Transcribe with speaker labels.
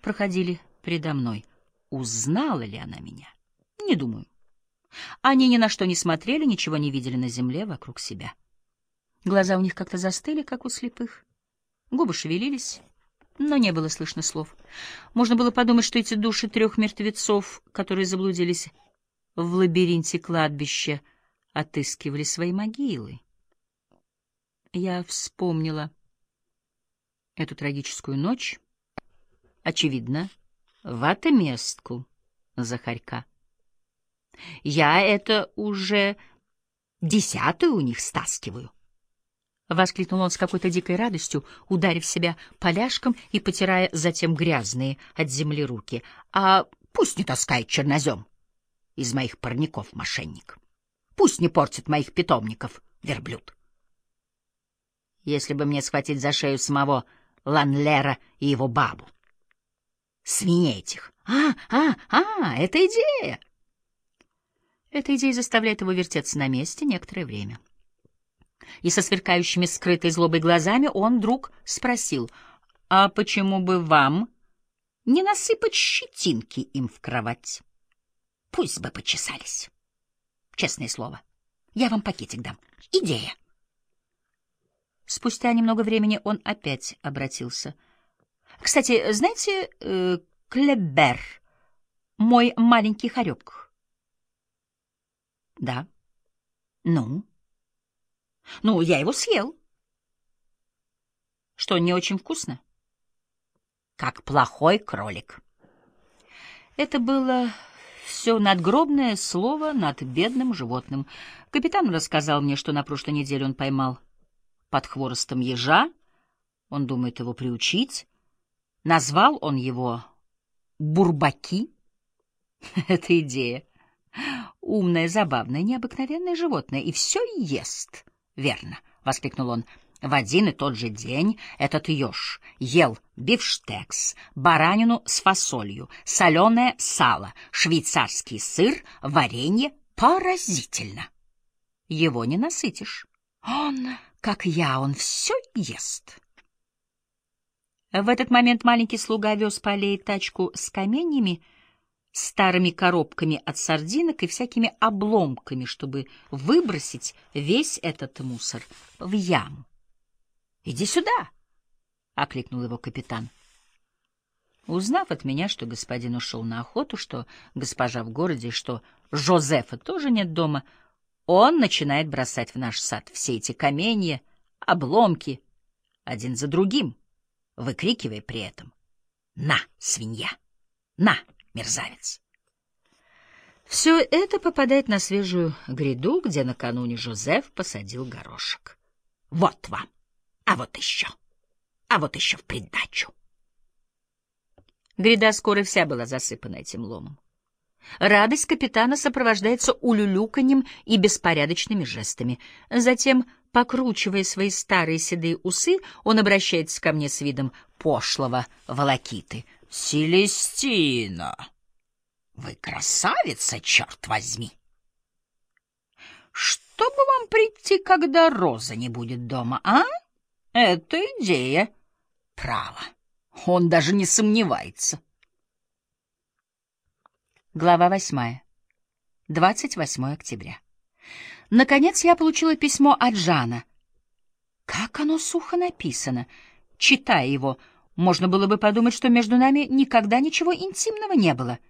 Speaker 1: проходили предо мной. Узнала ли она меня? Не думаю. Они ни на что не смотрели, ничего не видели на земле вокруг себя. Глаза у них как-то застыли, как у слепых. Губы шевелились, но не было слышно слов. Можно было подумать, что эти души 3 мертвецов, которые заблудились в лабиринте кладбища, отыскивали свои могилы. Я вспомнила эту трагическую ночь, очевидно, в отместку за Харька. Я это уже 10-ю у них стаскиваю. — воскликнул он с какой-то дикой радостью, ударив себя поляшком и потирая затем грязные от земли руки. — А пусть не таскает чернозем из моих парников, мошенник. Пусть не портит моих питомников, верблюд. Если бы мне схватить за шею самого Ланлера и его бабу. Свиней этих. Это идея! Эта идея заставляет его вертеться на месте некоторое время. И со сверкающими скрытой злобой глазами он вдруг спросил: «А почему бы вам не насыпать щетинки им в кровать? Пусть бы почесались. Честное слово, я вам пакетик дам. Идея». Спустя немного времени он опять обратился. «Кстати, знаете, Клебер, мой маленький хорек?» «Да». «Ну, я его съел». «Что, не очень вкусно?» «Как плохой кролик». Это было все надгробное слово над бедным животным. Капитан рассказал мне, что на прошлой неделе он поймал под хворостом ежа. Он думает его приучить. Назвал он его Бурбаки. Это идея. Умное, забавное, необыкновенное животное. И все ест. Верно, — воскликнул он. В один и тот же день этот еж ел бифштекс, баранину с фасолью, соленое сало, швейцарский сыр, варенье. Поразительно. Его не насытишь. Он, как я, он все ест. В этот момент маленький слуга вез по аллее тачку с каменьями, старыми коробками от сардинок и всякими обломками, чтобы выбросить весь этот мусор в яму. «Иди сюда!» — окликнул его капитан. Узнав от меня, что господин ушел на охоту, что госпожа в городе, что Жозефа тоже нет дома, он начинает бросать в наш сад все эти каменья, обломки, один за другим, выкрикивая при этом: «На, свинья! На, мерзавец!» Все это попадает на свежую гряду, где накануне Жозеф посадил горошек. Вот вам! А вот еще в придачу. Гряда скоро вся была засыпана этим ломом. Радость капитана сопровождается улюлюканьем и беспорядочными жестами. Затем, покручивая свои старые седые усы, он обращается ко мне с видом пошлого волокиты. «Селестина, вы красавица, черт возьми! Чтобы вам прийти, когда Роза не будет дома, а? Это идея. Право, он даже не сомневается». Глава 8. 28 октября. Наконец я получила письмо от Жана. Как оно сухо написано. Читая его, можно было бы подумать, что между нами никогда ничего интимного не было.